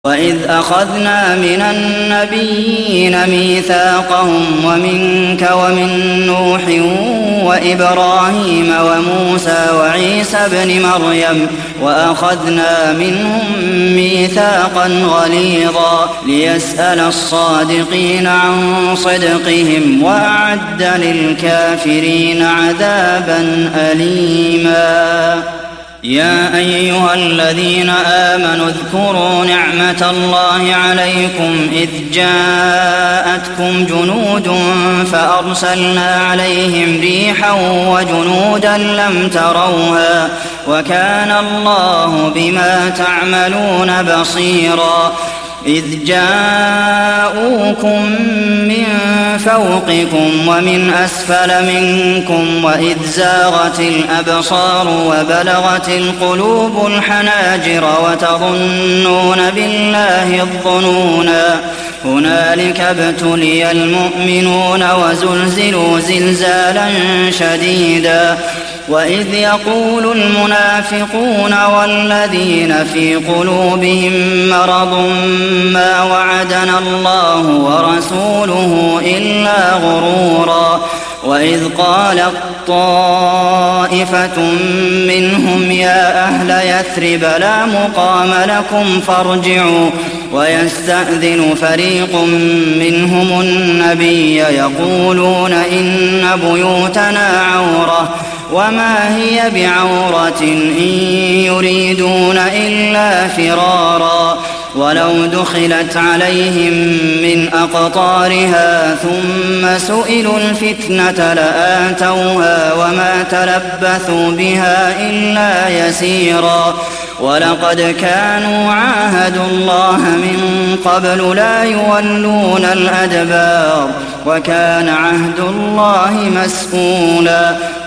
وإذ أخذنا من النبيين ميثاقهم ومنك ومن نوح وإبراهيم وموسى وعيسى ابن مريم وأخذنا منهم ميثاقا غليظا ليسأل الصادقين عن صدقهم وأعد للكافرين عذابا أليما. يا أيها الذين آمنوا اذكروا نعمة الله عليكم إذ جاءتكم جنود فأرسلنا عليهم ريحا وجنودا لم تروها وكان الله بما تعملون بصيرا. إذ جاءوكم من فوقكم ومن أسفل منكم وإذ زاغت الأبصار وبلغت القلوب الحناجر وتظنون بالله الظنونا. هنالك ابتلي المؤمنون وزلزلوا زلزالا شديدا. وإذ يقول المنافقون والذين في قلوبهم مرض ما وعدنا الله ورسوله إلا غرورا. وإذ قالت طائفة منهم يا أهل يثرب لا مقام لكم فارجعوا ويستأذن فريق منهم النبي يقولون إن بيوتنا عورة وما هي بعورة إن يريدون إلا فرارا. ولو دخلت عليهم من أقطارها ثم سئلوا الفتنة لآتوها وما تلبثوا بها إلا يسيرا. ولقد كانوا عاهدوا الله من قبل لا يولون الأدبار وكان عهد الله مسئولا.